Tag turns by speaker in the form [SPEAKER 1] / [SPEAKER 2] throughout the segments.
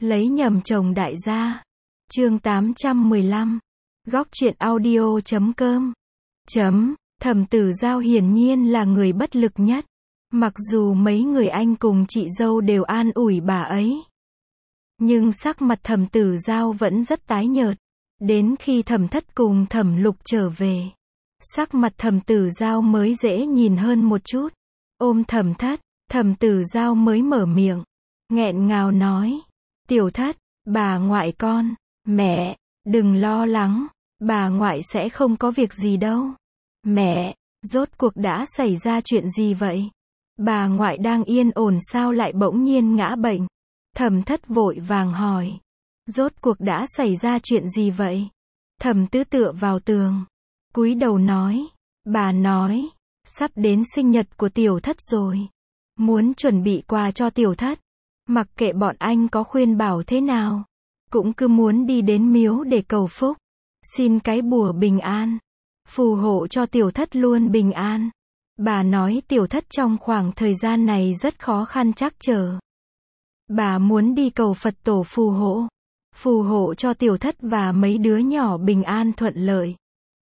[SPEAKER 1] Lấy nhầm chồng đại gia. Chương 815. Góc truyện audio.com. Thẩm Tử Giao hiển nhiên là người bất lực nhất. Mặc dù mấy người anh cùng chị dâu đều an ủi bà ấy, nhưng sắc mặt Thẩm Tử Giao vẫn rất tái nhợt. Đến khi Thẩm Thất cùng Thẩm Lục trở về, sắc mặt Thẩm Tử Giao mới dễ nhìn hơn một chút. Ôm Thẩm Thất, Thẩm Tử Giao mới mở miệng, nghẹn ngào nói: "Tiểu Thất, bà ngoại con." "Mẹ, đừng lo lắng, bà ngoại sẽ không có việc gì đâu." "Mẹ, rốt cuộc đã xảy ra chuyện gì vậy? Bà ngoại đang yên ổn sao lại bỗng nhiên ngã bệnh?" Thẩm Thất vội vàng hỏi. "Rốt cuộc đã xảy ra chuyện gì vậy?" Thẩm Tứ tựa vào tường, cúi đầu nói: "Bà nói, sắp đến sinh nhật của Tiểu Thất rồi. Muốn chuẩn bị quà cho Tiểu Thất. Mặc kệ bọn anh có khuyên bảo thế nào, cũng cứ muốn đi đến miếu để cầu phúc. Xin cái bùa bình an, phù hộ cho Tiểu Thất luôn bình an. Bà nói Tiểu Thất trong khoảng thời gian này rất khó khăn trắc trở. Bà muốn đi cầu Phật tổ phù hộ cho Tiểu Thất và mấy đứa nhỏ bình an thuận lợi."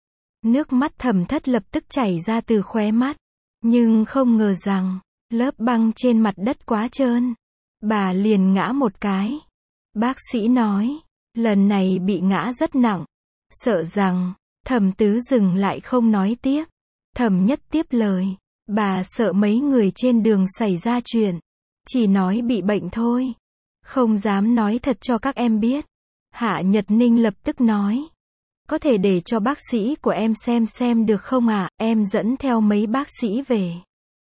[SPEAKER 1] Nước mắt Thẩm Thất lập tức chảy ra từ khóe mắt, nhưng không ngờ rằng, lớp băng trên mặt đất quá trơn. Bà liền ngã một cái. Bác sĩ nói, lần này bị ngã rất nặng. Sợ rằng, Thẩm Tứ dừng lại không nói tiếp. Thẩm Nhất tiếp lời, bà sợ mấy người trên đường xảy ra chuyện. Chỉ nói bị bệnh thôi. Không dám nói thật cho các em biết. Hạ Nhật Ninh lập tức nói, có thể để cho bác sĩ của em xem được không ạ? Em dẫn theo mấy bác sĩ về.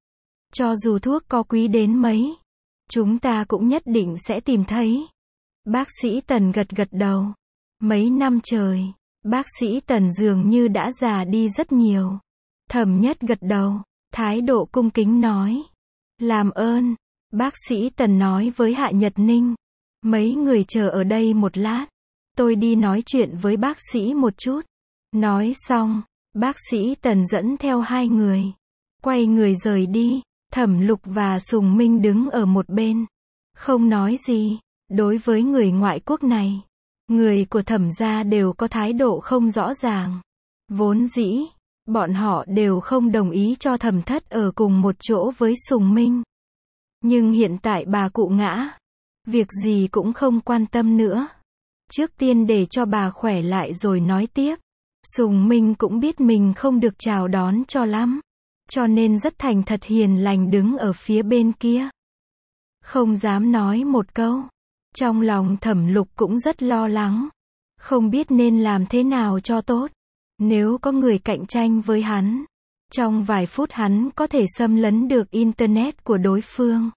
[SPEAKER 1] Cho dù thuốc có quý đến mấy, chúng ta cũng nhất định sẽ tìm thấy. Bác sĩ Tần gật gật đầu. Mấy năm trời, bác sĩ Tần dường như đã già đi rất nhiều. Thẩm Nhất gật đầu, thái độ cung kính nói, làm ơn. Bác sĩ Tần nói với Hạ Nhật Ninh, mấy người chờ ở đây một lát. Tôi đi nói chuyện với bác sĩ một chút. Nói xong, bác sĩ Tần dẫn theo hai người, quay người rời đi. Thẩm Lục và Sùng Minh đứng ở một bên, không nói gì. Đối với người ngoại quốc này, người của Thẩm gia đều có thái độ không rõ ràng. Vốn dĩ, bọn họ đều không đồng ý cho Thẩm Thất ở cùng một chỗ với Sùng Minh. Nhưng hiện tại bà cụ ngã, việc gì cũng không quan tâm nữa. Trước tiên để cho bà khỏe lại rồi nói tiếp. Sùng Minh cũng biết mình không được chào đón cho lắm, cho nên rất thành thật hiền lành đứng ở phía bên kia, không dám nói một câu. Trong lòng Thẩm Lục cũng rất lo lắng, không biết nên làm thế nào cho tốt. Nếu có người cạnh tranh với hắn, trong vài phút hắn có thể xâm lấn được Internet của đối phương,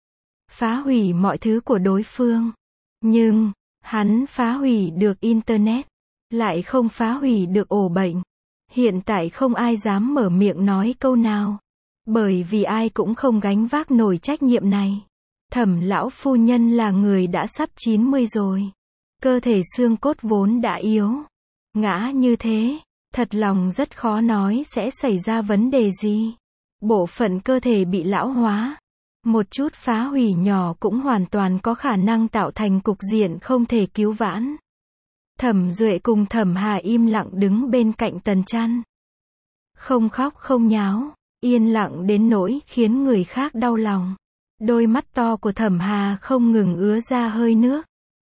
[SPEAKER 1] phá hủy mọi thứ của đối phương. Nhưng, hắn phá hủy được Internet, lại không phá hủy được ổ bệnh. Hiện tại không ai dám mở miệng nói câu nào, bởi vì ai cũng không gánh vác nổi trách nhiệm này. Thẩm lão phu nhân là người đã sắp 90 rồi, cơ thể xương cốt vốn đã yếu. Ngã như thế, thật lòng rất khó nói sẽ xảy ra vấn đề gì. Bộ phận cơ thể bị lão hóa, một chút phá hủy nhỏ cũng hoàn toàn có khả năng tạo thành cục diện không thể cứu vãn. Thẩm Duệ cùng Thẩm Hà im lặng đứng bên cạnh Tần Chăn. Không khóc không nháo, yên lặng đến nỗi khiến người khác đau lòng. Đôi mắt to của Thẩm Hà không ngừng ứa ra hơi nước.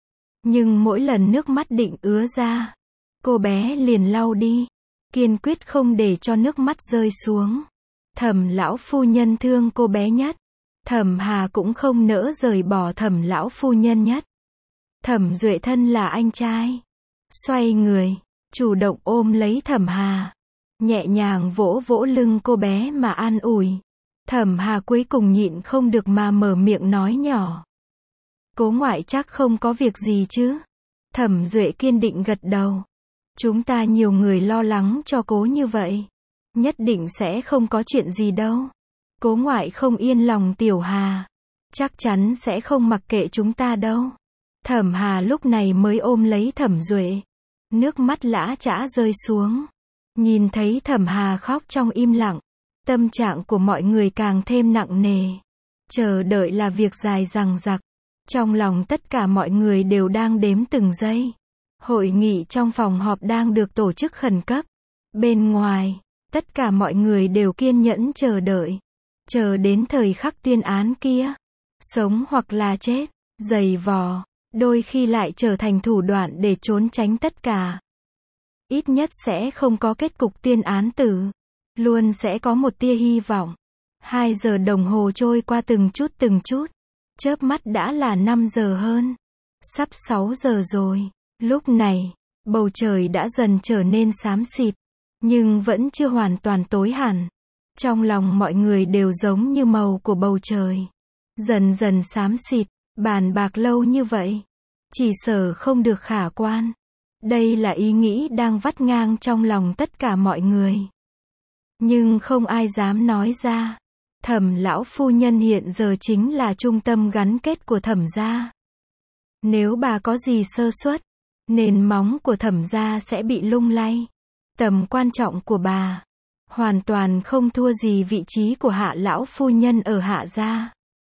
[SPEAKER 1] Nhưng mỗi lần nước mắt định ứa ra, cô bé liền lau đi, kiên quyết không để cho nước mắt rơi xuống. Thẩm lão phu nhân thương cô bé nhất. Thẩm Hà cũng không nỡ rời bỏ Thẩm lão phu nhân nhất. Thẩm Duệ thân là anh trai, xoay người, chủ động ôm lấy Thẩm Hà, nhẹ nhàng vỗ vỗ lưng cô bé mà an ủi. Thẩm Hà cuối cùng nhịn không được mà mở miệng nói nhỏ, cố ngoại chắc không có việc gì chứ? Thẩm Duệ kiên định gật đầu. Chúng ta nhiều người lo lắng cho cố như vậy, nhất định sẽ không có chuyện gì đâu. Cố ngoại không yên lòng Tiểu Hà, chắc chắn sẽ không mặc kệ chúng ta đâu. Thẩm Hà lúc này mới ôm lấy Thẩm Duệ, nước mắt lã chã rơi xuống. Nhìn thấy Thẩm Hà khóc trong im lặng, tâm trạng của mọi người càng thêm nặng nề. Chờ đợi là việc dài dằng dặc, Trong lòng tất cả mọi người đều đang đếm từng giây. Hội nghị trong phòng họp đang được tổ chức khẩn cấp. Bên ngoài, tất cả mọi người đều kiên nhẫn chờ đợi. Chờ đến thời khắc tuyên án kia. Sống hoặc là chết, giày vò, đôi khi lại trở thành thủ đoạn để trốn tránh tất cả. Ít nhất sẽ không có kết cục tuyên án tử. Luôn sẽ có một tia hy vọng. 2 giờ đồng hồ trôi qua từng chút. Chớp mắt đã là 5 giờ hơn. Sắp 6 giờ rồi. Lúc này, bầu trời đã dần trở nên xám xịt. Nhưng vẫn chưa hoàn toàn tối hẳn. Trong lòng mọi người đều giống như màu của bầu trời. Dần dần xám xịt, bàn bạc lâu như vậy. Chỉ sợ không được khả quan. Đây là ý nghĩ đang vắt ngang trong lòng tất cả mọi người. Nhưng không ai dám nói ra. Thẩm lão phu nhân hiện giờ chính là trung tâm gắn kết của Thẩm gia. Nếu bà có gì sơ suất, nền móng của Thẩm gia sẽ bị lung lay. Tầm quan trọng của bà hoàn toàn không thua gì vị trí của Hạ lão phu nhân ở Hạ gia.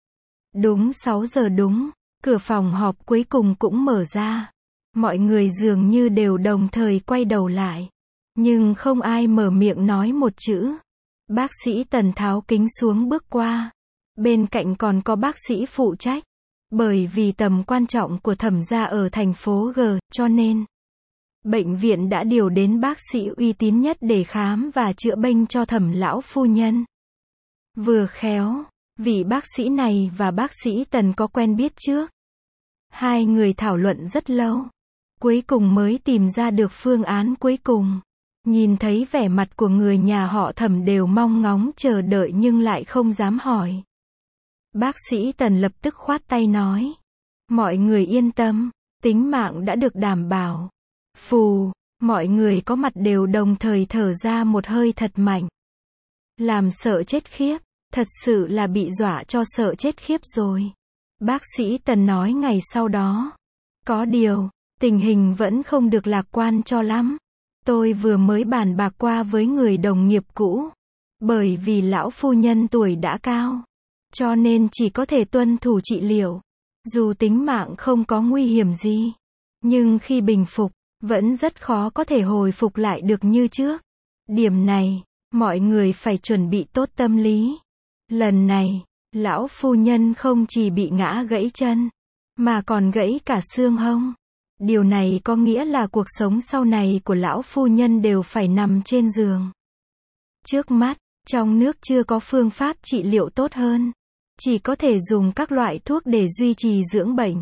[SPEAKER 1] Đúng 6 giờ đúng, cửa phòng họp cuối cùng cũng mở ra. Mọi người dường như đều đồng thời quay đầu lại. Nhưng không ai mở miệng nói một chữ. Bác sĩ Tần tháo kính xuống bước qua. Bên cạnh còn có bác sĩ phụ trách. Bởi vì tầm quan trọng của Thẩm gia ở thành phố G, cho nên bệnh viện đã điều đến bác sĩ uy tín nhất để khám và chữa bệnh cho Thẩm lão phu nhân. Vừa khéo, vị bác sĩ này và bác sĩ Tần có quen biết trước. Hai người thảo luận rất lâu. Cuối cùng mới tìm ra được phương án cuối cùng. Nhìn thấy vẻ mặt của người nhà họ Thẩm đều mong ngóng chờ đợi nhưng lại không dám hỏi. Bác sĩ Tần lập tức khoát tay nói. Mọi người yên tâm, tính mạng đã được đảm bảo. Phù, mọi người có mặt đều đồng thời thở ra một hơi thật mạnh. Làm sợ chết khiếp, thật sự là bị dọa cho sợ chết khiếp rồi. Bác sĩ Tần nói ngày sau đó. Có điều, tình hình vẫn không được lạc quan cho lắm. Tôi vừa mới bàn bạc qua với người đồng nghiệp cũ. Bởi vì lão phu nhân tuổi đã cao. Cho nên chỉ có thể tuân thủ trị liệu. Dù tính mạng không có nguy hiểm gì. Nhưng khi bình phục, vẫn rất khó có thể hồi phục lại được như trước. Điểm này, mọi người phải chuẩn bị tốt tâm lý. Lần này, lão phu nhân không chỉ bị ngã gãy chân, mà còn gãy cả xương hông. Điều này có nghĩa là cuộc sống sau này của lão phu nhân đều phải nằm trên giường. Trước mắt, trong nước chưa có phương pháp trị liệu tốt hơn. Chỉ có thể dùng các loại thuốc để duy trì dưỡng bệnh.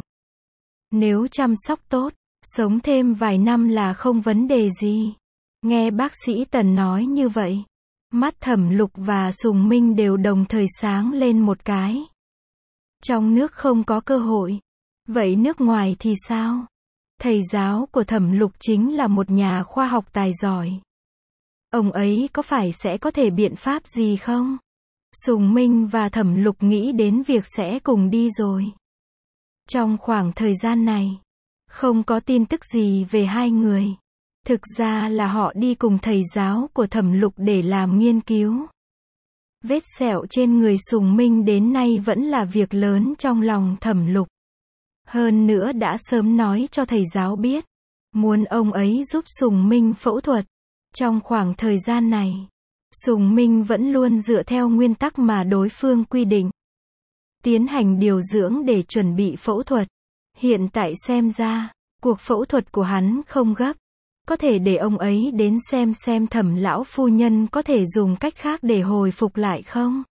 [SPEAKER 1] Nếu chăm sóc tốt, sống thêm vài năm là không vấn đề gì. Nghe bác sĩ Tần nói như vậy, mắt Thẩm Lục và Sùng Minh đều đồng thời sáng lên một cái. Trong nước không có cơ hội. Vậy nước ngoài thì sao? Thầy giáo của Thẩm Lục chính là một nhà khoa học tài giỏi. Ông ấy có phải sẽ có thể biện pháp gì không? Sùng Minh và Thẩm Lục nghĩ đến việc sẽ cùng đi rồi. Trong khoảng thời gian này, không có tin tức gì về hai người. Thực ra là họ đi cùng thầy giáo của Thẩm Lục để làm nghiên cứu. Vết sẹo trên người Sùng Minh đến nay vẫn là việc lớn trong lòng Thẩm Lục. Hơn nữa đã sớm nói cho thầy giáo biết, muốn ông ấy giúp Sùng Minh phẫu thuật. Trong khoảng thời gian này, Sùng Minh vẫn luôn dựa theo nguyên tắc mà đối phương quy định. Tiến hành điều dưỡng để chuẩn bị phẫu thuật. Hiện tại xem ra, cuộc phẫu thuật của hắn không gấp. Có thể để ông ấy đến xem Thẩm lão phu nhân có thể dùng cách khác để hồi phục lại không?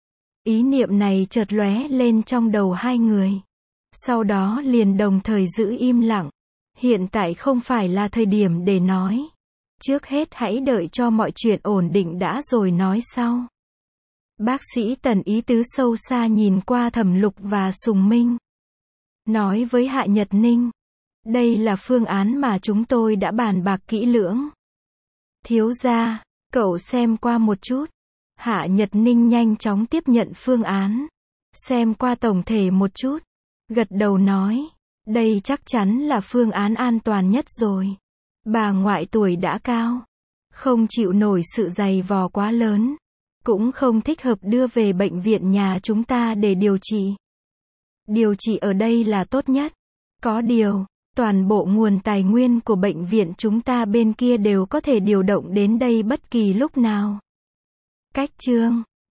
[SPEAKER 1] Ý niệm này chợt lóe lên trong đầu hai người. Sau đó liền đồng thời giữ im lặng. Hiện tại không phải là thời điểm để nói. Trước hết hãy đợi cho mọi chuyện ổn định đã rồi nói sau. Bác sĩ Tần ý tứ sâu xa nhìn qua Thẩm Lục và Sùng Minh. Nói với Hạ Nhật Ninh. Đây là phương án mà chúng tôi đã bàn bạc kỹ lưỡng. Thiếu gia, cậu xem qua một chút. Hạ Nhật Ninh nhanh chóng tiếp nhận phương án. Xem qua tổng thể một chút. Gật đầu nói. Đây chắc chắn là phương án an toàn nhất rồi. Bà ngoại tuổi đã cao. Không chịu nổi sự dày vò quá lớn. Cũng không thích hợp đưa về bệnh viện nhà chúng ta để điều trị. Điều trị ở đây là tốt nhất. Có điều, toàn bộ nguồn tài nguyên của bệnh viện chúng ta bên kia đều có thể điều động đến đây bất kỳ lúc nào. Cách chương